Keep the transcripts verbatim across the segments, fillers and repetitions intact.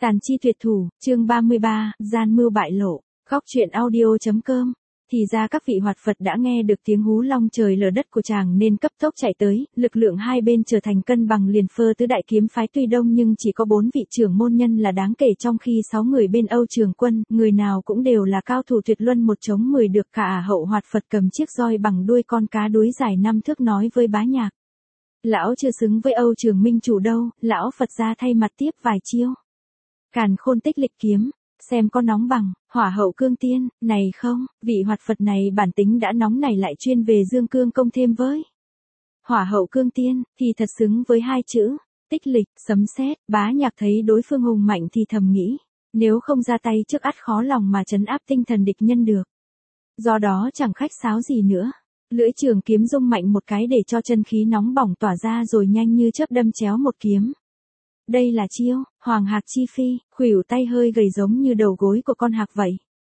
Tàn chi tuyệt thủ, chương ba mươi ba, gian mưu bại lộ, góc truyện audio.com. Thì ra các vị hoạt Phật đã nghe được tiếng hú long trời lở đất của chàng nên cấp tốc chạy tới, lực lượng hai bên trở thành cân bằng liền phơ tứ đại kiếm phái tuy đông nhưng chỉ có bốn vị trưởng môn nhân là đáng kể trong khi sáu người bên Âu Trường Quân, người nào cũng đều là cao thủ tuyệt luân một chống mười được cả hậu hoạt Phật cầm chiếc roi bằng đuôi con cá đuối dài năm thước nói với Bá Nhạc. Lão chưa xứng với Âu Trường Minh chủ đâu, lão Phật ra thay mặt tiếp vài chiêu. Càn Khôn Tích Lịch kiếm, xem có nóng bằng, Hỏa Hậu Cương Tiên, này không, vị hoạt Phật này bản tính đã nóng này lại chuyên về dương cương công thêm với. Hỏa Hậu Cương Tiên, thì thật xứng với hai chữ, tích lịch, sấm sét. Bá Nhạc thấy đối phương hùng mạnh thì thầm nghĩ, nếu không ra tay trước ắt khó lòng mà trấn áp tinh thần địch nhân được. Do đó chẳng khách sáo gì nữa. Lưỡi trường kiếm rung mạnh một cái để cho chân khí nóng bỏng tỏa ra rồi nhanh như chớp đâm chéo một kiếm. Đây là chiêu, Hoàng Hạc Chi Phi, khuỷu tay hơi gầy giống như đầu gối của con hạc vậy.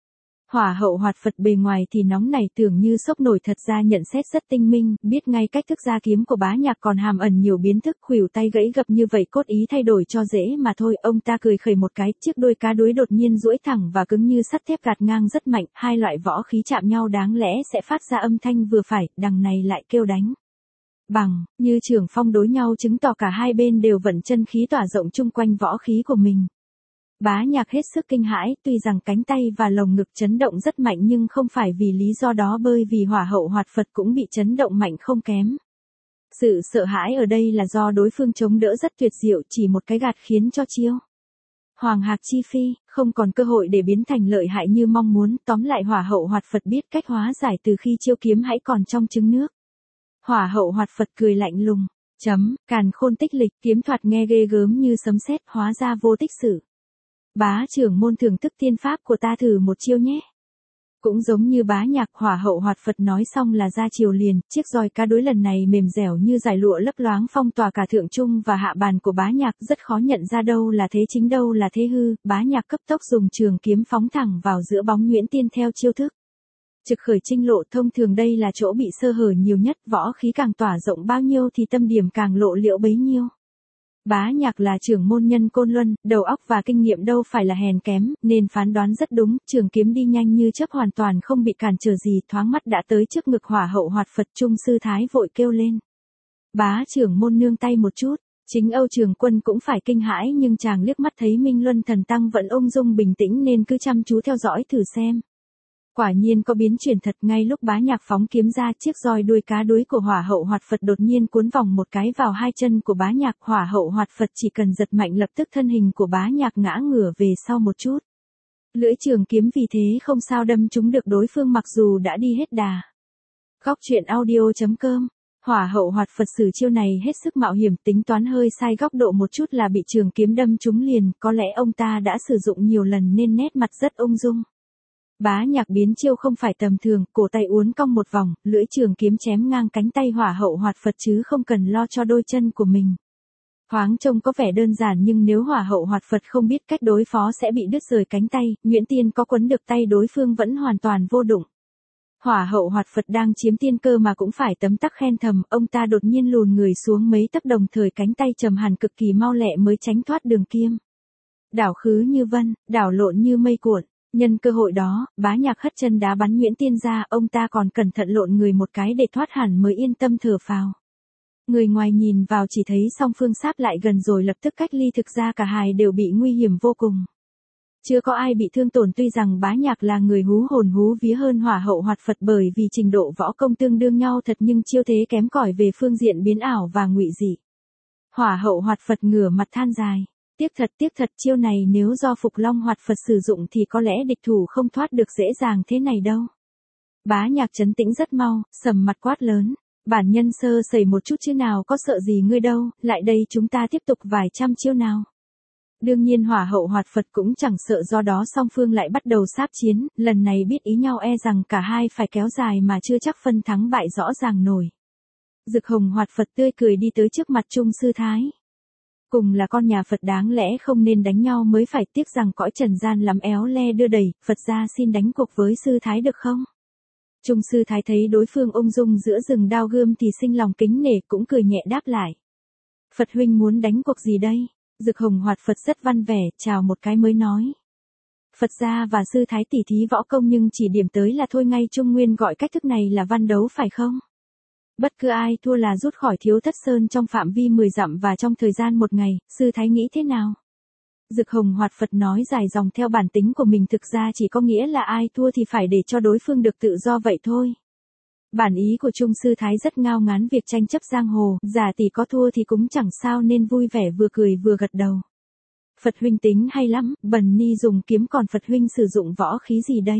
Hỏa Hậu hoạt Phật bề ngoài thì nóng này tưởng như sốc nổi thật ra nhận xét rất tinh minh, biết ngay cách thức ra kiếm của Bá Nhạc còn hàm ẩn nhiều biến thức khuỷu tay gãy gập như vậy cốt ý thay đổi cho dễ mà thôi. Ông ta cười khẩy một cái, chiếc đuôi cá đuối đột nhiên duỗi thẳng và cứng như sắt thép gạt ngang rất mạnh, hai loại võ khí chạm nhau đáng lẽ sẽ phát ra âm thanh vừa phải, đằng này lại kêu đánh bằng, như trưởng phong đối nhau chứng tỏ cả hai bên đều vận chân khí tỏa rộng chung quanh võ khí của mình. Bá Nhạc hết sức kinh hãi, tuy rằng cánh tay và lồng ngực chấn động rất mạnh nhưng không phải vì lý do đó bơi vì Hỏa Hậu hoạt Phật cũng bị chấn động mạnh không kém. Sự sợ hãi ở đây là do đối phương chống đỡ rất tuyệt diệu, chỉ một cái gạt khiến cho chiêu Hoàng Hạc Chi Phi không còn cơ hội để biến thành lợi hại như mong muốn. Tóm lại Hỏa Hậu hoạt Phật biết cách hóa giải từ khi chiêu kiếm hãy còn trong trứng nước. Hỏa Hậu hoạt Phật cười lạnh lùng, chấm, Càn Khôn Tích Lịch kiếm thoạt nghe ghê gớm như sấm sét, hóa ra vô tích sự. Bá trưởng môn thưởng thức tiên pháp của ta thử một chiêu nhé. Cũng giống như Bá Nhạc, Hỏa Hậu hoạt Phật nói xong là ra chiều liền, chiếc roi cá đối lần này mềm dẻo như dải lụa lấp loáng phong tỏa cả thượng trung và hạ bàn của Bá Nhạc, rất khó nhận ra đâu là thế chính đâu là thế hư. Bá Nhạc cấp tốc dùng trường kiếm phóng thẳng vào giữa bóng nhuyễn tiên theo chiêu thức Trực Khởi Trinh Lộ. Thông thường đây là chỗ bị sơ hở nhiều nhất, võ khí càng tỏa rộng bao nhiêu thì tâm điểm càng lộ liễu bấy nhiêu. Bá Nhạc là trưởng môn nhân Côn Luân, đầu óc và kinh nghiệm đâu phải là hèn kém, nên phán đoán rất đúng, trường kiếm đi nhanh như chớp hoàn toàn không bị cản trở gì, thoáng mắt đã tới trước ngực Hỏa Hậu hoạt Phật. Trung sư thái vội kêu lên. Bá trưởng môn nương tay một chút, chính Âu Trường Quân cũng phải kinh hãi nhưng chàng liếc mắt thấy Minh Luân Thần Tăng vẫn ung dung bình tĩnh nên cứ chăm chú theo dõi thử xem. Quả nhiên có biến chuyển thật, ngay lúc Bá Nhạc phóng kiếm ra, chiếc roi đuôi cá đuối của Hỏa Hậu hoạt Phật đột nhiên cuốn vòng một cái vào hai chân của Bá Nhạc. Hỏa Hậu hoạt Phật chỉ cần giật mạnh lập tức thân hình của Bá Nhạc ngã ngửa về sau một chút. Lưỡi trường kiếm vì thế không sao đâm trúng được đối phương mặc dù đã đi hết đà. Góc truyện audio.com. Hỏa Hậu hoạt Phật sử chiêu này hết sức mạo hiểm, tính toán hơi sai góc độ một chút là bị trường kiếm đâm trúng liền, có lẽ ông ta đã sử dụng nhiều lần nên nét mặt rất ung dung. Bá Nhạc biến chiêu không phải tầm thường, cổ tay uốn cong một vòng, lưỡi trường kiếm chém ngang cánh tay Hỏa Hậu hoạt Phật chứ không cần lo cho đôi chân của mình. Thoáng trông có vẻ đơn giản nhưng nếu Hỏa Hậu hoạt Phật không biết cách đối phó sẽ bị đứt rời cánh tay, nhuyễn tiên có quấn được tay đối phương vẫn hoàn toàn vô dụng. Hỏa Hậu hoạt Phật đang chiếm tiên cơ mà cũng phải tấm tắc khen thầm, ông ta đột nhiên lùn người xuống mấy tấc đồng thời cánh tay trầm hẳn cực kỳ mau lẹ mới tránh thoát đường kiếm. Đảo khứ như vân, đảo lộn như mây cuộn. Nhân cơ hội đó, Bá Nhạc hất chân đá bắn nhuyễn tiên ra, ông ta còn cẩn thận lộn người một cái để thoát hẳn mới yên tâm thở phào. Người ngoài nhìn vào chỉ thấy song phương sáp lại gần rồi lập tức cách ly, thực ra cả hai đều bị nguy hiểm vô cùng. Chưa có ai bị thương tổn, tuy rằng Bá Nhạc là người hú hồn hú vía hơn Hỏa Hậu hoạt Phật bởi vì trình độ võ công tương đương nhau thật nhưng chiêu thế kém cỏi về phương diện biến ảo và ngụy dị. Hỏa Hậu hoạt Phật ngửa mặt than dài. Tiếc thật tiếc thật, chiêu này nếu do Phục Long hoạt Phật sử dụng thì có lẽ địch thủ không thoát được dễ dàng thế này đâu. Bá Nhạc trấn tĩnh rất mau, sầm mặt quát lớn. Bản nhân sơ sẩy một chút chứ nào có sợ gì ngươi đâu, lại đây chúng ta tiếp tục vài trăm chiêu nào. Đương nhiên Hỏa Hậu hoạt Phật cũng chẳng sợ, do đó song phương lại bắt đầu sáp chiến, lần này biết ý nhau e rằng cả hai phải kéo dài mà chưa chắc phân thắng bại rõ ràng nổi. Dực Hồng hoạt Phật tươi cười đi tới trước mặt Trung sư thái. Cùng là con nhà Phật đáng lẽ không nên đánh nhau mới phải, tiếc rằng cõi trần gian lắm éo le đưa đẩy, Phật gia xin đánh cuộc với sư thái được không? Trung sư thái thấy đối phương ung dung giữa rừng đao gươm thì sinh lòng kính nể cũng cười nhẹ đáp lại. Phật huynh muốn đánh cuộc gì đây? Dực Hồng Hoạt Phật rất văn vẻ, chào một cái mới nói. Phật gia và sư thái tỷ thí võ công nhưng chỉ điểm tới là thôi, ngay Trung Nguyên gọi cách thức này là văn đấu phải không? Bất cứ ai thua là rút khỏi Thiếu Thất Sơn trong phạm vi mười dặm và trong thời gian một ngày, sư thái nghĩ thế nào? Dực Hồng Hoạt Phật nói dài dòng theo bản tính của mình, thực ra chỉ có nghĩa là ai thua thì phải để cho đối phương được tự do vậy thôi. Bản ý của Trung sư thái rất ngao ngán việc tranh chấp giang hồ, giả tỷ có thua thì cũng chẳng sao nên vui vẻ vừa cười vừa gật đầu. Phật huynh tính hay lắm, Bần Ni dùng kiếm còn Phật huynh sử dụng võ khí gì đây?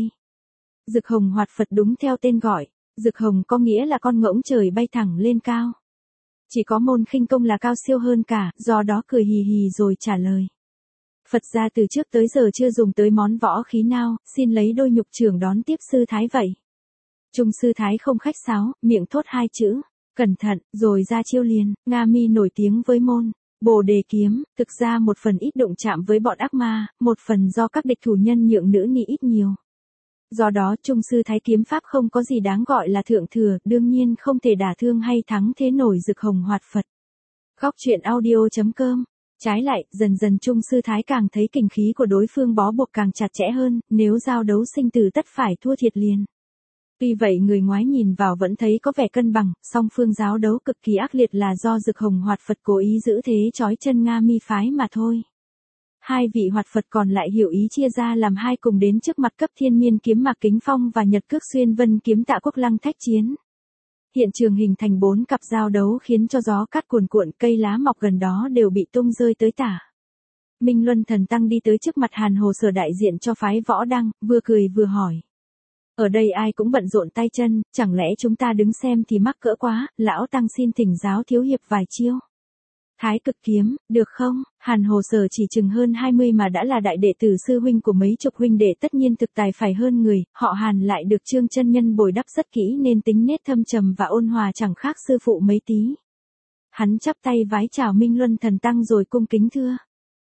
Dực Hồng Hoạt Phật đúng theo tên gọi, Dực Hồng có nghĩa là con ngỗng trời bay thẳng lên cao. Chỉ có môn khinh công là cao siêu hơn cả, do đó cười hì hì rồi trả lời. Phật gia từ trước tới giờ chưa dùng tới món võ khí nào, xin lấy đôi nhục trưởng đón tiếp sư thái vậy. Trung sư thái không khách sáo, miệng thốt hai chữ, cẩn thận, rồi ra chiêu liền. Nga Mi nổi tiếng với môn Bồ Đề kiếm, thực ra một phần ít đụng chạm với bọn ác ma, một phần do các địch thủ nhân nhượng nữ ni ít nhiều. Do đó Trung sư thái kiếm pháp không có gì đáng gọi là thượng thừa, đương nhiên không thể đả thương hay thắng thế nổi Dực Hồng Hoạt Phật. Góc truyện audio chấm com. Trái lại, dần dần Trung sư thái càng thấy kình khí của đối phương bó buộc càng chặt chẽ hơn, nếu giao đấu sinh tử tất phải thua thiệt liền. Tuy vậy người ngoái nhìn vào vẫn thấy có vẻ cân bằng, song phương giao đấu cực kỳ ác liệt là do Dực Hồng Hoạt Phật cố ý giữ thế chói chân Nga Mi phái mà thôi. Hai vị Hoạt Phật còn lại hiểu ý chia ra làm hai cùng đến trước mặt Cấp Thiên Miên kiếm Mạc Kính Phong và Nhật Cước Xuyên Vân kiếm Tạ Quốc Lăng thách chiến. Hiện trường hình thành bốn cặp giao đấu khiến cho gió cát cuồn cuộn, cây lá mọc gần đó đều bị tung rơi tới tả. Minh Luân Thần Tăng đi tới trước mặt Hàn Hồ Sở đại diện cho phái Võ Đăng, vừa cười vừa hỏi. Ở đây ai cũng bận rộn tay chân, chẳng lẽ chúng ta đứng xem thì mắc cỡ quá, lão Tăng xin thỉnh giáo thiếu hiệp vài chiêu. Thái Cực kiếm, được không? Hàn Hồ Sở chỉ chừng hơn hai mươi mà đã là đại đệ tử sư huynh của mấy chục huynh đệ, tất nhiên thực tài phải hơn người, họ Hàn lại được Trương chân nhân bồi đắp rất kỹ nên tính nết thâm trầm và ôn hòa chẳng khác sư phụ mấy tí. Hắn chắp tay vái chào Minh Luân Thần Tăng rồi cung kính thưa.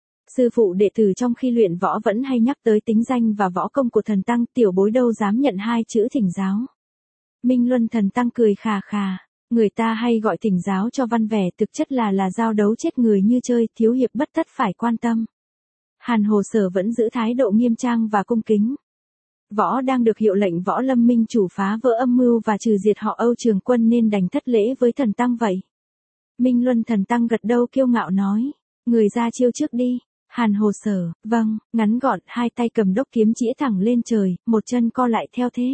Sư phụ đệ tử trong khi luyện võ vẫn hay nhắc tới tính danh và võ công của Thần Tăng, tiểu bối đâu dám nhận hai chữ thỉnh giáo. Minh Luân Thần Tăng cười khà khà. Người ta hay gọi thỉnh giáo cho văn vẻ, thực chất là là giao đấu chết người như chơi, thiếu hiệp bất tất phải quan tâm. Hàn Hồ Sở vẫn giữ thái độ nghiêm trang và cung kính. Võ đang được hiệu lệnh Võ Lâm Minh chủ phá vỡ âm mưu và trừ diệt họ Âu Trường Quân nên đành thất lễ với Thần Tăng vậy. Minh Luân Thần Tăng gật đầu kiêu ngạo nói, người ra chiêu trước đi. Hàn Hồ Sở, vâng, ngắn gọn, hai tay cầm đốc kiếm chĩa thẳng lên trời, một chân co lại theo thế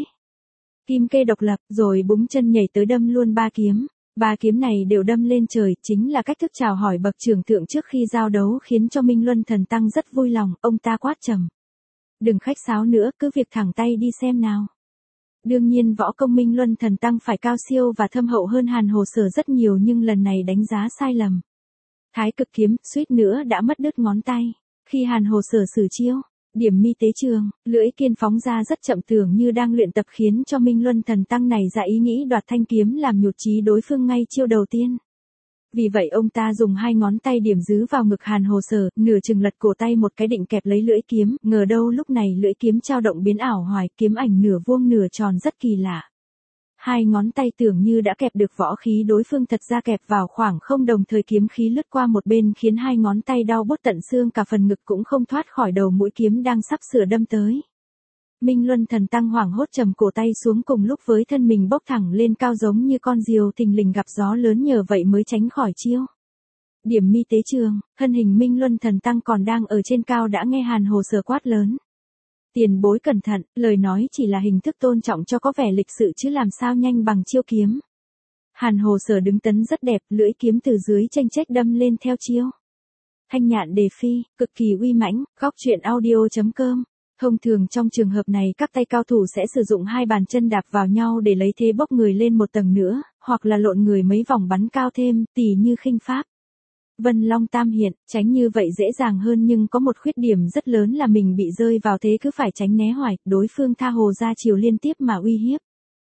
kim kê độc lập, rồi búng chân nhảy tới đâm luôn ba kiếm. Ba kiếm này đều đâm lên trời, chính là cách thức chào hỏi bậc trưởng thượng trước khi giao đấu, khiến cho Minh Luân Thần Tăng rất vui lòng, ông ta quát trầm. Đừng khách sáo nữa, cứ việc thẳng tay đi xem nào. Đương nhiên võ công Minh Luân Thần Tăng phải cao siêu và thâm hậu hơn Hàn Hồ Sở rất nhiều, nhưng lần này đánh giá sai lầm. Thái Cực kiếm, suýt nữa đã mất đứt ngón tay. Khi Hàn Hồ Sở sử chiêu, điểm mi tế trường, lưỡi kiên phóng ra rất chậm, tưởng như đang luyện tập, khiến cho Minh Luân Thần Tăng này ra ý nghĩ đoạt thanh kiếm làm nhụt chí đối phương ngay chiêu đầu tiên. Vì vậy ông ta dùng hai ngón tay điểm dứ vào ngực Hàn Hồ Sở, nửa chừng lật cổ tay một cái định kẹp lấy lưỡi kiếm, ngờ đâu lúc này lưỡi kiếm trao động biến ảo hoài, kiếm ảnh nửa vuông nửa tròn rất kỳ lạ. Hai ngón tay tưởng như đã kẹp được võ khí đối phương, thật ra kẹp vào khoảng không, đồng thời kiếm khí lướt qua một bên khiến hai ngón tay đau buốt tận xương, cả phần ngực cũng không thoát khỏi đầu mũi kiếm đang sắp sửa đâm tới. Minh Luân Thần Tăng hoảng hốt trầm cổ tay xuống, cùng lúc với thân mình bốc thẳng lên cao giống như con diều thình lình gặp gió lớn, nhờ vậy mới tránh khỏi chiêu. Điểm mi tế trường, thân hình Minh Luân Thần Tăng còn đang ở trên cao đã nghe Hàn Hồ Sở quát lớn. Tiền bối cẩn thận, lời nói chỉ là hình thức tôn trọng cho có vẻ lịch sự chứ làm sao nhanh bằng chiêu kiếm. Hàn Hồ Sở đứng tấn rất đẹp, lưỡi kiếm từ dưới chênh chếch đâm lên theo chiêu. Thanh nhạn đề phi, cực kỳ uy mãnh. Góc truyện audio chấm com. Thông thường trong trường hợp này các tay cao thủ sẽ sử dụng hai bàn chân đạp vào nhau để lấy thế bốc người lên một tầng nữa, hoặc là lộn người mấy vòng bắn cao thêm, tỉ như khinh pháp. Vân Long Tam Hiện, tránh như vậy dễ dàng hơn, nhưng có một khuyết điểm rất lớn là mình bị rơi vào thế cứ phải tránh né hoài, đối phương tha hồ ra chiều liên tiếp mà uy hiếp.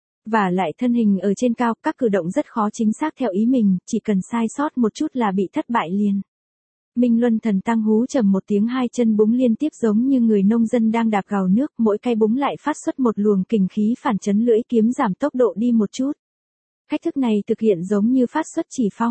Và lại thân hình ở trên cao, các cử động rất khó chính xác theo ý mình, chỉ cần sai sót một chút là bị thất bại liền. Minh Luân Thần Tăng hú trầm một tiếng, hai chân búng liên tiếp giống như người nông dân đang đạp gào nước, mỗi cái búng lại phát xuất một luồng kình khí phản chấn, lưỡi kiếm giảm tốc độ đi một chút. Cách thức này thực hiện giống như phát xuất chỉ phong.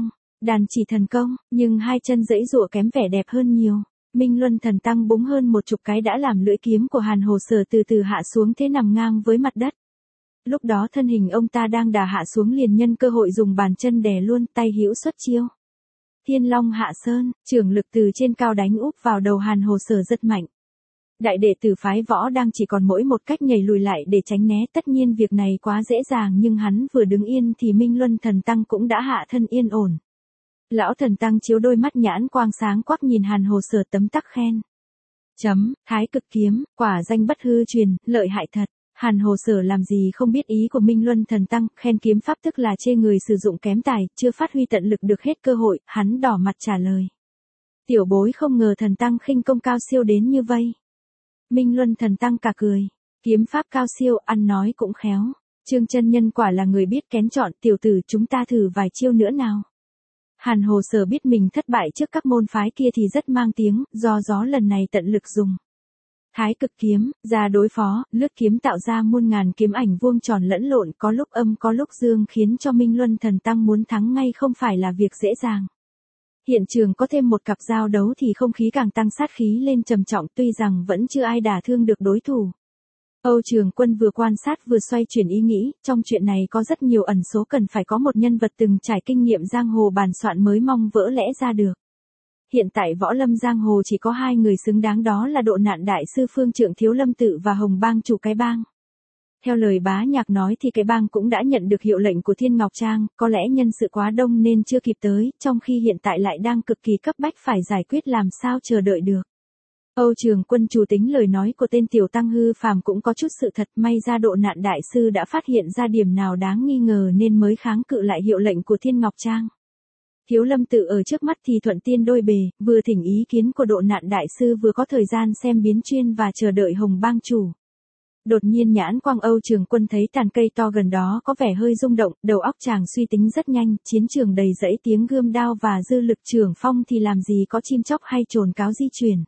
Đàn chỉ thần công, nhưng hai chân giãy giụa kém vẻ đẹp hơn nhiều. Minh Luân Thần Tăng búng hơn một chục cái đã làm lưỡi kiếm của Hàn Hồ Sở từ từ hạ xuống thế nằm ngang với mặt đất. Lúc đó thân hình ông ta đang đà hạ xuống liền nhân cơ hội dùng bàn chân đè luôn, tay hữu xuất chiêu. Thiên Long Hạ Sơn, trưởng lực từ trên cao đánh úp vào đầu Hàn Hồ Sở rất mạnh. Đại đệ tử phái võ đang chỉ còn mỗi một cách nhảy lùi lại để tránh né, tất nhiên việc này quá dễ dàng nhưng hắn vừa đứng yên thì Minh Luân Thần Tăng cũng đã hạ thân yên ổn. Lão Thần Tăng chiếu đôi mắt nhãn quang sáng quắc nhìn Hàn Hồ Sở tấm tắc khen. Chấm, Thái Cực Kiếm, quả danh bất hư truyền, lợi hại thật. Hàn Hồ Sở làm gì không biết ý của Minh Luân Thần Tăng, khen kiếm pháp tức là chê người sử dụng kém tài, chưa phát huy tận lực được hết cơ hội, hắn đỏ mặt trả lời. Tiểu bối không ngờ Thần Tăng khinh công cao siêu đến như vây. Minh Luân Thần Tăng cả cười, kiếm pháp cao siêu, ăn nói cũng khéo. Trương chân nhân quả là người biết kén chọn, tiểu tử chúng ta thử vài chiêu nữa nào. Hàn Hồ Sở biết mình thất bại trước các môn phái kia thì rất mang tiếng, do gió lần này tận lực dùng. Thái Cực Kiếm, ra đối phó, lướt kiếm tạo ra muôn ngàn kiếm ảnh vuông tròn lẫn lộn, có lúc âm có lúc dương khiến cho Minh Luân Thần Tăng muốn thắng ngay không phải là việc dễ dàng. Hiện trường có thêm một cặp giao đấu thì không khí càng tăng sát khí lên trầm trọng, tuy rằng vẫn chưa ai đả thương được đối thủ. Âu Trường Quân vừa quan sát vừa xoay chuyển ý nghĩ, trong chuyện này có rất nhiều ẩn số cần phải có một nhân vật từng trải kinh nghiệm giang hồ bàn soạn mới mong vỡ lẽ ra được. Hiện tại võ lâm giang hồ chỉ có hai người xứng đáng, đó là Độ Nạn Đại Sư Phương Trượng Thiếu Lâm Tự và Hồng Bang chủ cái bang. Theo lời Bá Nhạc nói thì cái bang cũng đã nhận được hiệu lệnh của Thiên Ngọc Trang, có lẽ nhân sự quá đông nên chưa kịp tới, trong khi hiện tại lại đang cực kỳ cấp bách phải giải quyết làm sao chờ đợi được. Âu Trường Quân chủ tính lời nói của tên tiểu tăng hư phàm cũng có chút sự thật, may ra Độ Nạn Đại Sư đã phát hiện ra điểm nào đáng nghi ngờ nên mới kháng cự lại hiệu lệnh của Thiên Ngọc Trang. Thiếu Lâm Tự ở trước mắt thì thuận tiên đôi bề, vừa thỉnh ý kiến của Độ Nạn Đại Sư vừa có thời gian xem biến chuyên và chờ đợi Hồng Bang chủ. Đột nhiên nhãn quang Âu Trường Quân thấy tàn cây to gần đó có vẻ hơi rung động, đầu óc chàng suy tính rất nhanh, chiến trường đầy rẫy tiếng gươm đao và dư lực trường phong thì làm gì có chim chóc hay trồn cáo di chuyển.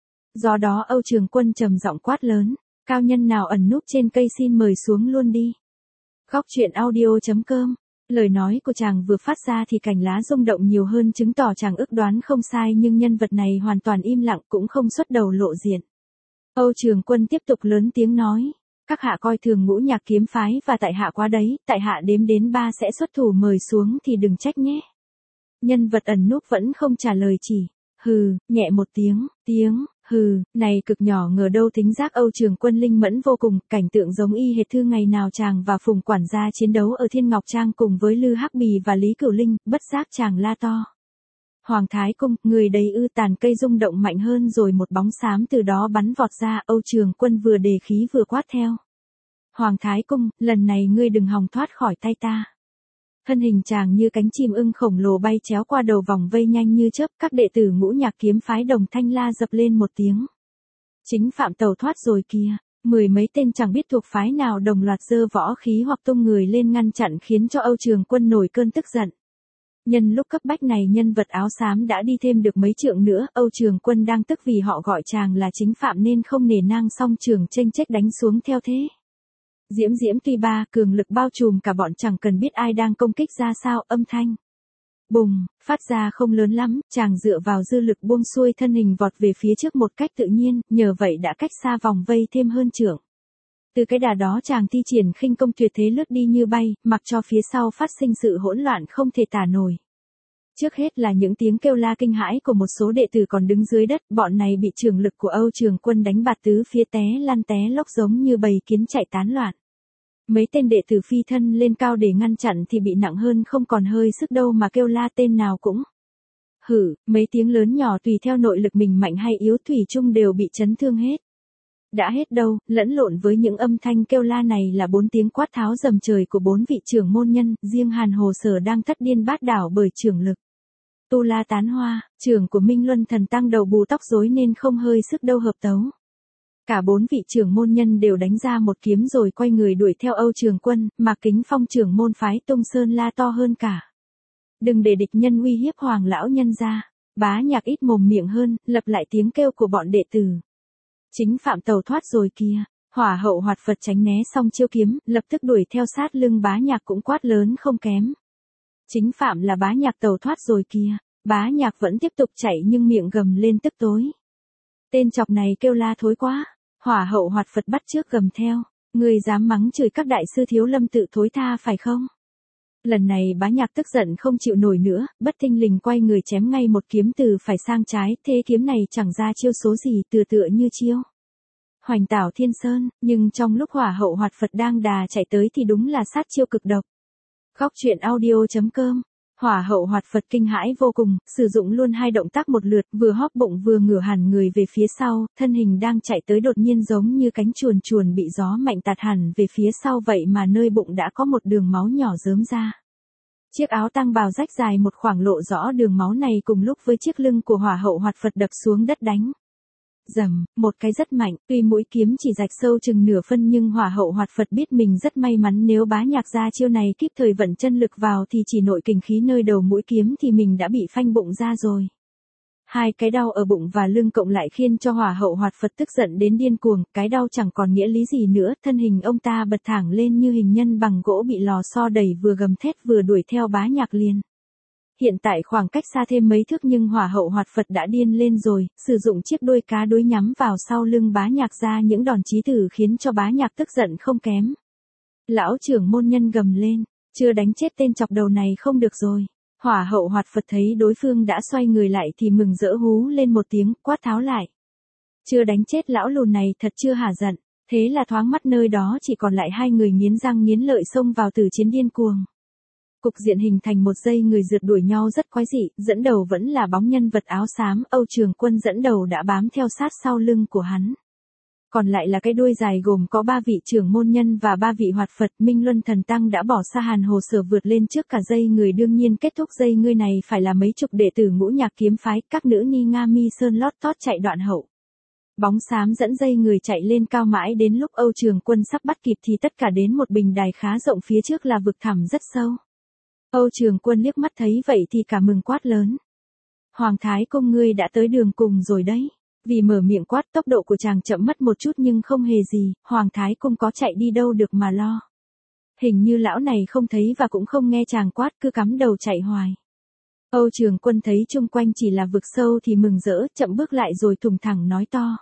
Do đó Âu Trường Quân trầm giọng quát lớn, cao nhân nào ẩn núp trên cây xin mời xuống luôn đi. Góc truyện audio chấm com. Lời nói của chàng vừa phát ra thì cành lá rung động nhiều hơn, chứng tỏ chàng ước đoán không sai, nhưng nhân vật này hoàn toàn im lặng cũng không xuất đầu lộ diện. Âu Trường Quân tiếp tục lớn tiếng nói, các hạ coi thường Ngũ Nhạc kiếm phái và tại hạ quá đấy, tại hạ đếm đến ba sẽ xuất thủ mời xuống thì đừng trách nhé. Nhân vật ẩn núp vẫn không trả lời, chỉ hừ, nhẹ một tiếng, tiếng, hừ, này cực nhỏ, ngờ đâu thính giác Âu Trường Quân linh mẫn vô cùng, cảnh tượng giống y hệt thư ngày nào chàng và Phùng quản gia chiến đấu ở Thiên Ngọc Trang cùng với Lư Hắc Bì và Lý Cửu Linh, bất giác chàng la to. Hoàng Thái Cung, người đầy ư, tàn cây rung động mạnh hơn rồi một bóng xám từ đó bắn vọt ra, Âu Trường Quân vừa đề khí vừa quát theo. Hoàng Thái Cung, lần này ngươi đừng hòng thoát khỏi tay ta. Thân hình chàng như cánh chim ưng khổng lồ bay chéo qua đầu vòng vây nhanh như chớp, các đệ tử Ngũ Nhạc kiếm phái đồng thanh la dập lên một tiếng. Chính phạm tẩu thoát rồi kìa, mười mấy tên chẳng biết thuộc phái nào đồng loạt giơ võ khí hoặc tung người lên ngăn chặn khiến cho Âu Trường Quân nổi cơn tức giận. Nhân lúc cấp bách này nhân vật áo xám đã đi thêm được mấy trượng nữa, Âu Trường Quân đang tức vì họ gọi chàng là chính phạm nên không nể nang song trường chênh chếch đánh xuống theo thế. Diễm diễm tuy ba, cường lực bao trùm cả bọn, chẳng cần biết ai đang công kích ra sao, âm thanh bùng, phát ra không lớn lắm, chàng dựa vào dư lực buông xuôi thân hình vọt về phía trước một cách tự nhiên, nhờ vậy đã cách xa vòng vây thêm hơn trượng. Từ cái đà đó chàng thi triển khinh công tuyệt thế lướt đi như bay, mặc cho phía sau phát sinh sự hỗn loạn không thể tả nổi. Trước hết là những tiếng kêu la kinh hãi của một số đệ tử còn đứng dưới đất, bọn này bị trường lực của Âu Trường Quân đánh bạt tứ phía, té lăn té lóc giống như bầy kiến chạy tán loạn. Mấy tên đệ tử phi thân lên cao để ngăn chặn thì bị nặng hơn không còn hơi sức đâu mà kêu la, tên nào cũng hử, mấy tiếng lớn nhỏ tùy theo nội lực mình mạnh hay yếu thủy chung đều bị chấn thương hết. Đã hết đâu, lẫn lộn với những âm thanh kêu la này là bốn tiếng quát tháo dầm trời của bốn vị trưởng môn nhân, riêng Hàn Hồ Sở đang thất điên bát đảo bởi trưởng lực. Tu La Tán Hoa, trưởng của Minh Luân Thần Tăng đầu bù tóc rối nên không hơi sức đâu hợp tấu. Cả bốn vị trưởng môn nhân đều đánh ra một kiếm rồi quay người đuổi theo Âu Trường Quân, mà Kính Phong trưởng môn phái Tung Sơn la to hơn cả. Đừng để địch nhân uy hiếp Hoàng lão nhân ra. Bá Nhạc ít mồm miệng hơn, lập lại tiếng kêu của bọn đệ tử. Chính phạm tẩu thoát rồi kìa. Hỏa hậu Hoạt Phật tránh né xong chiêu kiếm, lập tức đuổi theo sát lưng Bá Nhạc cũng quát lớn không kém. Chính phạm là Bá Nhạc tàu thoát rồi kìa. Bá Nhạc vẫn tiếp tục chạy nhưng miệng gầm lên tức tối. Tên chọc này kêu la thối quá. Hỏa hậu Hoạt Phật bắt trước gầm theo. Ngươi dám mắng chửi các đại sư Thiếu Lâm tự thối tha phải không? Lần này Bá Nhạc tức giận không chịu nổi nữa, bất thình lình quay người chém ngay một kiếm từ phải sang trái, thế kiếm này chẳng ra chiêu số gì, tựa tựa như chiêu Hoành Tảo Thiên Sơn, nhưng trong lúc Hỏa hậu Hoạt Phật đang đà chạy tới thì đúng là sát chiêu cực độc. Góc truyện audio.com. Hỏa hậu Hoạt Phật kinh hãi vô cùng, sử dụng luôn hai động tác một lượt, vừa hóp bụng vừa ngửa hẳn người về phía sau, thân hình đang chạy tới đột nhiên giống như cánh chuồn chuồn bị gió mạnh tạt hẳn về phía sau vậy mà nơi bụng đã có một đường máu nhỏ rớm ra. Chiếc áo tang bào rách dài một khoảng lộ rõ đường máu này cùng lúc với chiếc lưng của Hỏa hậu Hoạt Phật đập xuống đất đánh. Dầm, một cái rất mạnh, tuy mũi kiếm chỉ rạch sâu chừng nửa phân nhưng Hỏa hậu Hoạt Phật biết mình rất may mắn nếu Bá Nhạc ra chiêu này kịp thời vận chân lực vào thì chỉ nội kình khí nơi đầu mũi kiếm thì mình đã bị phanh bụng ra rồi. Hai cái đau ở bụng và lưng cộng lại khiến cho Hỏa hậu Hoạt Phật tức giận đến điên cuồng, cái đau chẳng còn nghĩa lý gì nữa, thân hình ông ta bật thẳng lên như hình nhân bằng gỗ bị lò xo đẩy vừa gầm thét vừa đuổi theo Bá Nhạc liền. Hiện tại khoảng cách xa thêm mấy thước nhưng Hỏa hậu Hoạt Phật đã điên lên rồi, sử dụng chiếc đuôi cá đối nhắm vào sau lưng Bá Nhạc ra những đòn chí tử khiến cho Bá Nhạc tức giận không kém. Lão trưởng môn nhân gầm lên, chưa đánh chết tên chọc đầu này không được rồi. Hỏa hậu Hoạt Phật thấy đối phương đã xoay người lại thì mừng rỡ hú lên một tiếng, quát tháo lại. Chưa đánh chết lão lùn này thật chưa hả giận, thế là thoáng mắt nơi đó chỉ còn lại hai người nghiến răng nghiến lợi xông vào tử chiến điên cuồng. Cục diện hình thành một dây người rượt đuổi nhau rất quái dị, dẫn đầu vẫn là bóng nhân vật áo xám, Âu Trường Quân dẫn đầu đã bám theo sát sau lưng của hắn. Còn lại là cái đuôi dài gồm có ba vị trưởng môn nhân và ba vị Hoạt Phật, Minh Luân Thần Tăng đã bỏ xa Hàn Hồ Sở vượt lên trước cả dây người, đương nhiên kết thúc dây người này phải là mấy chục đệ tử Ngũ Nhạc kiếm phái, các nữ ni Nga Mi Sơn lót tót chạy đoạn hậu. Bóng xám dẫn dây người chạy lên cao mãi đến lúc Âu Trường Quân sắp bắt kịp thì tất cả đến một bình đài khá rộng, phía trước là vực thẳm rất sâu. Âu Trường Quân liếc mắt thấy vậy thì cả mừng quát lớn. Hoàng Thái Công ngươi đã tới đường cùng rồi đấy. Vì mở miệng quát tốc độ của chàng chậm mất một chút nhưng không hề gì, Hoàng Thái Công có chạy đi đâu được mà lo. Hình như lão này không thấy và cũng không nghe chàng quát, cứ cắm đầu chạy hoài. Âu Trường Quân thấy chung quanh chỉ là vực sâu thì mừng rỡ, chậm bước lại rồi thùng thẳng nói to.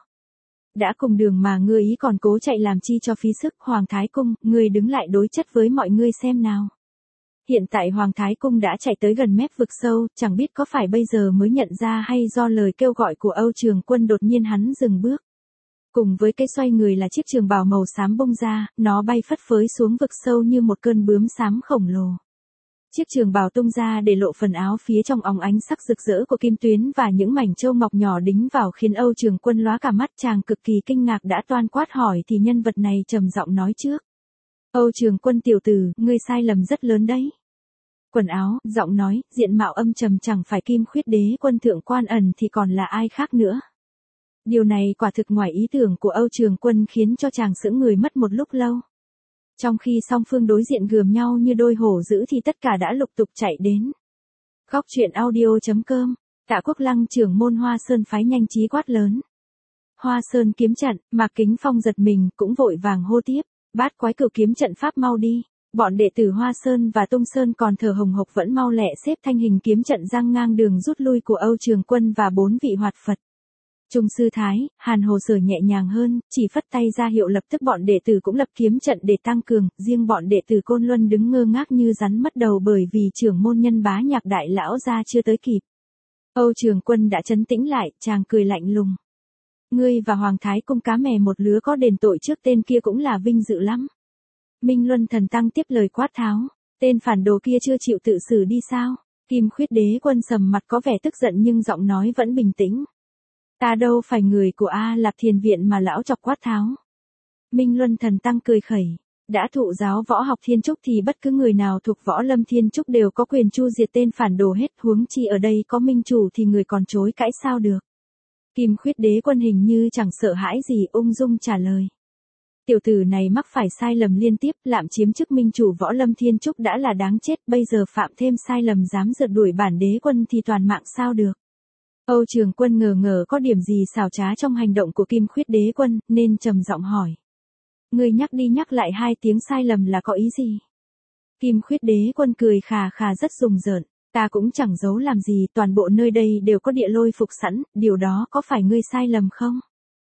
Đã cùng đường mà ngươi ý còn cố chạy làm chi cho phí sức, Hoàng Thái Công, ngươi đứng lại đối chất với mọi người xem nào. Hiện tại Hoàng Thái Cung đã chạy tới gần mép vực sâu, chẳng biết có phải bây giờ mới nhận ra hay do lời kêu gọi của Âu Trường Quân đột nhiên hắn dừng bước. Cùng với cái xoay người là chiếc trường bào màu xám bung ra, nó bay phất phới xuống vực sâu như một cơn bướm xám khổng lồ. Chiếc trường bào tung ra để lộ phần áo phía trong óng ánh sắc rực rỡ của kim tuyến và những mảnh châu ngọc nhỏ đính vào khiến Âu Trường Quân lóa cả mắt, chàng cực kỳ kinh ngạc đã toan quát hỏi thì nhân vật này trầm giọng nói trước. Âu Trường Quân tiểu tử, ngươi sai lầm rất lớn đấy. Quần áo, giọng nói, diện mạo âm trầm chẳng phải Kim Khuyết Đế Quân thượng quan ẩn thì còn là ai khác nữa. Điều này quả thực ngoài ý tưởng của Âu Trường Quân khiến cho chàng sững người mất một lúc lâu. Trong khi song phương đối diện gườm nhau như đôi hổ dữ thì tất cả đã lục tục chạy đến. Góc truyện audio.com. Tạ Quốc Lăng trưởng môn Hoa Sơn phái nhanh trí quát lớn. Hoa Sơn kiếm trận, Mạc Kính Phong giật mình cũng vội vàng hô tiếp. Bát Quái Cửu kiếm trận pháp mau đi. Bọn đệ tử Hoa Sơn và Tung Sơn còn thở hồng hộc vẫn mau lẹ xếp thanh hình kiếm trận giang ngang đường rút lui của Âu Trường Quân và bốn vị Hoạt Phật. Trung sư Thái, Hàn Hồ Sở nhẹ nhàng hơn, chỉ phất tay ra hiệu lập tức bọn đệ tử cũng lập kiếm trận để tăng cường, riêng bọn đệ tử Côn Luân đứng ngơ ngác như rắn mất đầu bởi vì trưởng môn nhân Bá Nhạc đại lão ra chưa tới kịp. Âu Trường Quân đã trấn tĩnh lại, chàng cười lạnh lùng. Ngươi và Hoàng Thái Công cá mè một lứa có đền tội trước tên kia cũng là vinh dự lắm. Minh Luân Thần Tăng tiếp lời quát tháo, tên phản đồ kia chưa chịu tự xử đi sao? Kim Khuyết Đế Quân sầm mặt có vẻ tức giận nhưng giọng nói vẫn bình tĩnh. Ta đâu phải người của A Lạp Thiền Viện mà lão chọc quát tháo. Minh Luân Thần Tăng cười khẩy, đã thụ giáo võ học Thiên Trúc thì bất cứ người nào thuộc võ lâm Thiên Trúc đều có quyền chu diệt tên phản đồ hết, huống chi ở đây có minh chủ thì người còn chối cãi sao được. Kim Khuyết Đế Quân hình như chẳng sợ hãi gì ung dung trả lời. Tiểu tử này mắc phải sai lầm liên tiếp, lạm chiếm chức minh chủ võ lâm Thiên Trúc đã là đáng chết, bây giờ phạm thêm sai lầm dám rượt đuổi bản đế quân thì toàn mạng sao được. Âu Trường Quân ngờ ngờ có điểm gì xảo trá trong hành động của Kim Khuyết Đế Quân, nên trầm giọng hỏi. Ngươi nhắc đi nhắc lại hai tiếng sai lầm là có ý gì? Kim Khuyết Đế Quân cười khà khà rất rùng rợn, ta cũng chẳng giấu làm gì, toàn bộ nơi đây đều có địa lôi phục sẵn, điều đó có phải ngươi sai lầm không?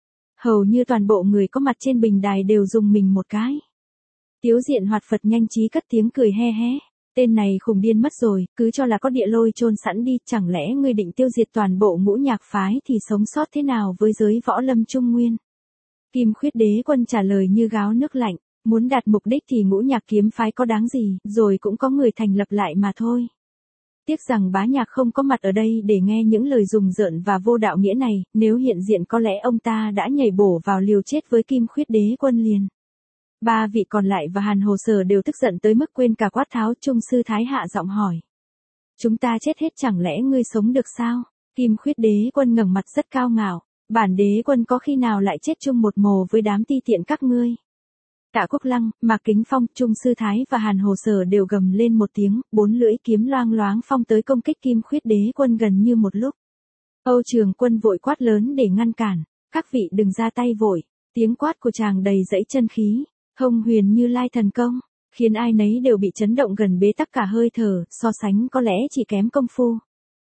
Hầu như toàn bộ người có mặt trên bình đài đều dùng mình một cái. Tiếu Diện Hoạt Phật nhanh trí cất tiếng cười he he, tên này khùng điên mất rồi, cứ cho là có địa lôi chôn sẵn đi, chẳng lẽ ngươi định tiêu diệt toàn bộ ngũ nhạc phái thì sống sót thế nào với giới võ lâm trung nguyên? Kim Khuyết Đế Quân trả lời như gáo nước lạnh, muốn đạt mục đích thì ngũ nhạc kiếm phái có đáng gì, rồi cũng có người thành lập lại mà thôi. Tiếc rằng bá nhạc không có mặt ở đây để nghe những lời rùng rợn và vô đạo nghĩa này, nếu hiện diện có lẽ ông ta đã nhảy bổ vào liều chết với Kim Khuyết Đế Quân liền. Ba vị còn lại và Hàn Hồ Sở đều tức giận tới mức quên cả quát tháo. Trung sư Thái hạ giọng hỏi. Chúng ta chết hết chẳng lẽ ngươi sống được sao? Kim Khuyết Đế Quân ngẩng mặt rất cao ngạo. Bản đế quân có khi nào lại chết chung một mồ với đám ti tiện các ngươi? Tạ Quốc Lăng, Mạc Kính Phong, Trung sư Thái và Hàn Hồ Sở đều gầm lên một tiếng, bốn lưỡi kiếm loang loáng phong tới công kích Kim Khuyết Đế Quân gần như một lúc. Âu Trường Quân vội quát lớn để ngăn cản, các vị đừng ra tay vội. Tiếng quát của chàng đầy dẫy chân khí, Hồng Huyền Như Lai thần công, khiến ai nấy đều bị chấn động gần bế tắc cả hơi thở, so sánh có lẽ chỉ kém công phu.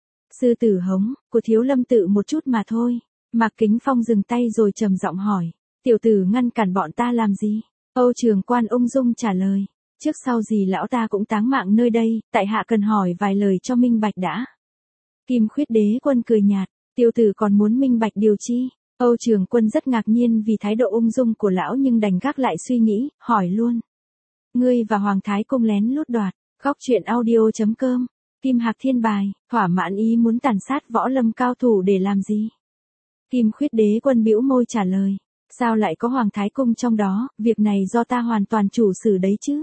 Sư tử hống, của Thiếu Lâm Tự một chút mà thôi. Mạc Kính Phong dừng tay rồi trầm giọng hỏi, tiểu tử ngăn cản bọn ta làm gì? Âu Trường Quan ung dung trả lời, trước sau gì lão ta cũng táng mạng nơi đây, tại hạ cần hỏi vài lời cho minh bạch đã. Kim Khuyết Đế Quân cười nhạt, tiểu tử còn muốn minh bạch điều chi? Âu Trường Quân rất ngạc nhiên vì thái độ ung dung của lão nhưng đành gác lại suy nghĩ, hỏi luôn. Ngươi và Hoàng Thái Cung lén lút đoạt, góc truyện audio chấm com, Kim Hạc Thiên Bài, thỏa mãn ý muốn tàn sát võ lâm cao thủ để làm gì? Kim Khuyết Đế Quân bĩu môi trả lời, sao lại có Hoàng Thái Cung trong đó, việc này do ta hoàn toàn chủ xử đấy chứ.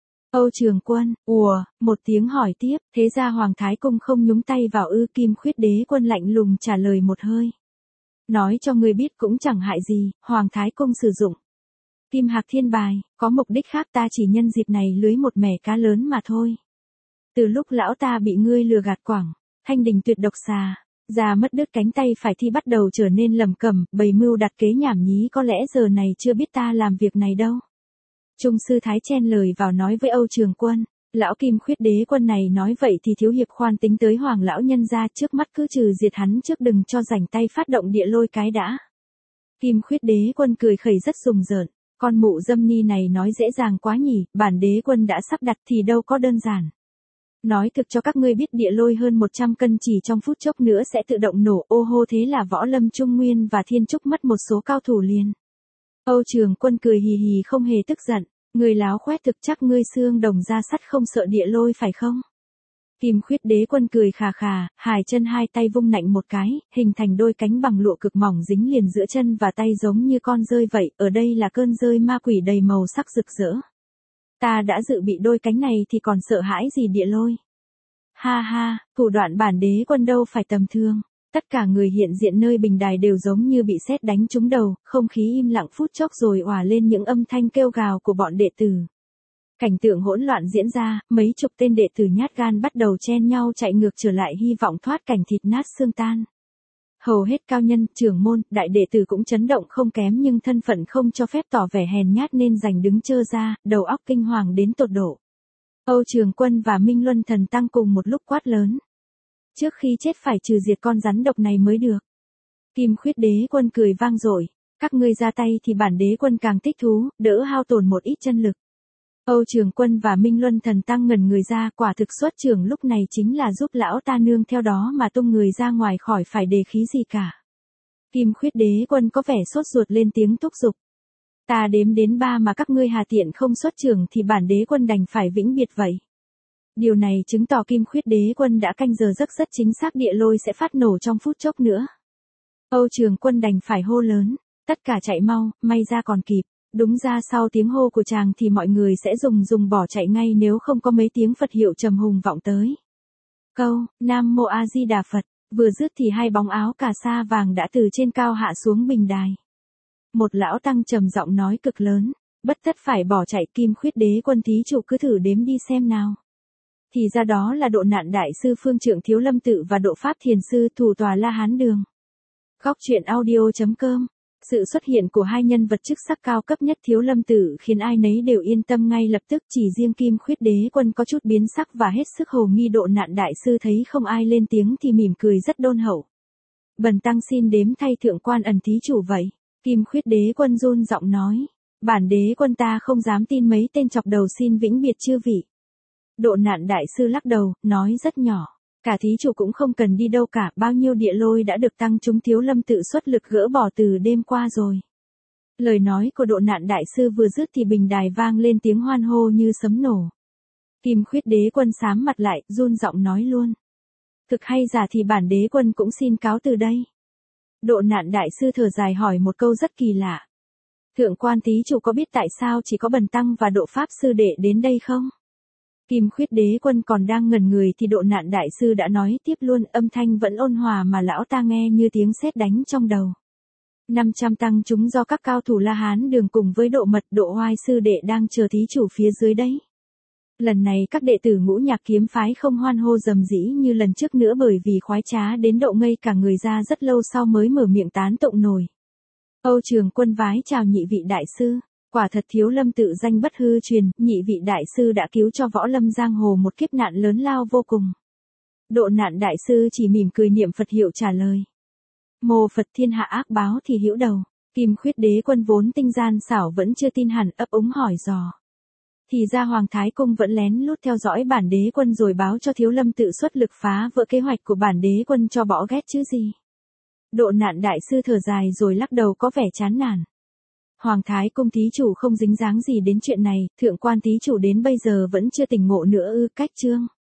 Âu Trường Quân, ùa, một tiếng hỏi tiếp, thế ra Hoàng Thái Cung không nhúng tay vào ư? Kim Khuyết Đế Quân lạnh lùng trả lời một hơi. Nói cho ngươi biết cũng chẳng hại gì, Hoàng Thái Cung sử dụng Kim Hạc Thiên Bài, có mục đích khác, ta chỉ nhân dịp này lưới một mẻ cá lớn mà thôi. Từ lúc lão ta bị ngươi lừa gạt quảng, Thanh Đình Tuyệt Độc Xà, già mất đứt cánh tay phải thì bắt đầu trở nên lầm cẩm, bày mưu đặt kế nhảm nhí, có lẽ giờ này chưa biết ta làm việc này đâu. Trung sư Thái chen lời vào nói với Âu Trường Quân, lão Kim Khuyết Đế Quân này nói vậy thì thiếu hiệp khoan tính tới Hoàng lão nhân ra, trước mắt cứ trừ diệt hắn trước, đừng cho rảnh tay phát động địa lôi cái đã. Kim Khuyết Đế Quân cười khẩy rất rùng rợn, con mụ dâm ni này nói dễ dàng quá nhỉ, bản đế quân đã sắp đặt thì đâu có đơn giản. Nói thực cho các ngươi biết, địa lôi hơn một trăm cân chỉ trong phút chốc nữa sẽ tự động nổ, ô hô, thế là võ lâm Trung Nguyên và Thiên Trúc mất một số cao thủ liền. Âu Trường Quân cười hì hì không hề tức giận, người láo khoét, thực chắc ngươi xương đồng da sắt không sợ địa lôi phải không? Kim Khuyết Đế Quân cười khà khà, hai chân hai tay vung nạnh một cái, hình thành đôi cánh bằng lụa cực mỏng dính liền giữa chân và tay giống như con rơi vậy, ở đây là cơn rơi ma quỷ đầy màu sắc rực rỡ. Ta đã dự bị đôi cánh này thì còn sợ hãi gì địa lôi. Ha ha, thủ đoạn bản đế quân đâu phải tầm thường. Tất cả người hiện diện nơi bình đài đều giống như bị sét đánh trúng đầu, không khí im lặng phút chốc rồi òa lên những âm thanh kêu gào của bọn đệ tử. Cảnh tượng hỗn loạn diễn ra, mấy chục tên đệ tử nhát gan bắt đầu chen nhau chạy ngược trở lại, hy vọng thoát cảnh thịt nát xương tan. Hầu hết cao nhân, trưởng môn, đại đệ tử cũng chấn động không kém, nhưng thân phận không cho phép tỏ vẻ hèn nhát nên giành đứng chơ ra, đầu óc kinh hoàng đến tột độ. Âu Trường Quân và Minh Luân Thần Tăng cùng một lúc quát lớn. Trước khi chết phải trừ diệt con rắn độc này mới được. Kim Khuyết Đế Quân cười vang dội, các ngươi ra tay thì bản đế quân càng thích thú, đỡ hao tổn một ít chân lực. Âu Trường Quân và Minh Luân Thần Tăng ngẩn người ra, quả thực xuất trưởng lúc này chính là giúp lão ta nương theo đó mà tung người ra ngoài khỏi phải đề khí gì cả. Kim Khuyết Đế Quân có vẻ sốt ruột lên tiếng thúc giục. Ta đếm đến ba mà các ngươi hà tiện không xuất trưởng thì bản đế quân đành phải vĩnh biệt vậy. Điều này chứng tỏ Kim Khuyết Đế Quân đã canh giờ giấc rất chính xác, địa lôi sẽ phát nổ trong phút chốc nữa. Âu Trường Quân đành phải hô lớn, tất cả chạy mau, may ra còn kịp. Đúng ra sau tiếng hô của chàng thì mọi người sẽ dùng dùng bỏ chạy ngay nếu không có mấy tiếng Phật hiệu trầm hùng vọng tới. Câu, Nam Mô A Di Đà Phật, vừa dứt thì hai bóng áo cà sa vàng đã từ trên cao hạ xuống bình đài. Một lão tăng trầm giọng nói cực lớn, bất tất phải bỏ chạy. Kim Khuyết Đế Quân thí chủ cứ thử đếm đi xem nào. Thì ra đó là Độ Nạn Đại Sư Phương Trượng Thiếu Lâm Tự và Độ Pháp Thiền Sư Thủ Tòa La Hán Đường. Góc truyện audio chấm com Sự xuất hiện của hai nhân vật chức sắc cao cấp nhất Thiếu Lâm Tự khiến ai nấy đều yên tâm ngay lập tức, chỉ riêng Kim Khuyết Đế Quân có chút biến sắc và hết sức hồ nghi. Độ Nạn đại sư thấy không ai lên tiếng thì mỉm cười rất đôn hậu. Bần tăng xin đếm thay thượng quan ẩn thí chủ vậy. Kim Khuyết Đế Quân run giọng nói. Bản đế quân ta không dám tin mấy tên chọc đầu, xin vĩnh biệt chư vị. Độ Nạn đại sư lắc đầu, nói rất nhỏ. Cả thí chủ cũng không cần đi đâu cả, bao nhiêu địa lôi đã được tăng chúng Thiếu Lâm Tự xuất lực gỡ bỏ từ đêm qua rồi. Lời nói của Độ Nạn đại sư vừa dứt thì bình đài vang lên tiếng hoan hô như sấm nổ. Kim Khuyết Đế Quân sám mặt lại, run giọng nói luôn. Thực hay giả thì bản đế quân cũng xin cáo từ đây. Độ Nạn đại sư thở dài hỏi một câu rất kỳ lạ. Thượng quan thí chủ có biết tại sao chỉ có bần tăng và Độ Pháp sư đệ đến đây không? Kim Khuyết Đế Quân còn đang ngẩn người thì Độ Nạn đại sư đã nói tiếp luôn, âm thanh vẫn ôn hòa mà lão ta nghe như tiếng sét đánh trong đầu. năm trăm tăng chúng do các cao thủ La Hán Đường cùng với Độ Mật, Độ Oai sư đệ đang chờ thí chủ phía dưới đấy. Lần này các đệ tử Ngũ Nhạc kiếm phái không hoan hô rầm rĩ như lần trước nữa, bởi vì khoái trá đến độ ngây cả người ra, rất lâu sau mới mở miệng tán tụng nổi. Âu Trường Quân vái chào nhị vị đại sư. Quả thật Thiếu Lâm Tự danh bất hư truyền, nhị vị đại sư đã cứu cho võ lâm giang hồ một kiếp nạn lớn lao vô cùng. Độ Nạn đại sư chỉ mỉm cười niệm Phật hiệu trả lời. Mô Phật thiên hạ ác báo thì hữu đầu. Kim Khuyết Đế Quân vốn tinh gian xảo vẫn chưa tin hẳn, ấp úng hỏi dò. Thì ra Hoàng Thái Cung vẫn lén lút theo dõi bản đế quân rồi báo cho Thiếu Lâm Tự xuất lực phá vỡ kế hoạch của bản đế quân cho bỏ ghét chứ gì. Độ Nạn đại sư thở dài rồi lắc đầu có vẻ chán nản. Hoàng Thái Cung thí chủ không dính dáng gì đến chuyện này, thượng quan thí chủ đến bây giờ vẫn chưa tỉnh ngộ nữa ư? Cách chương.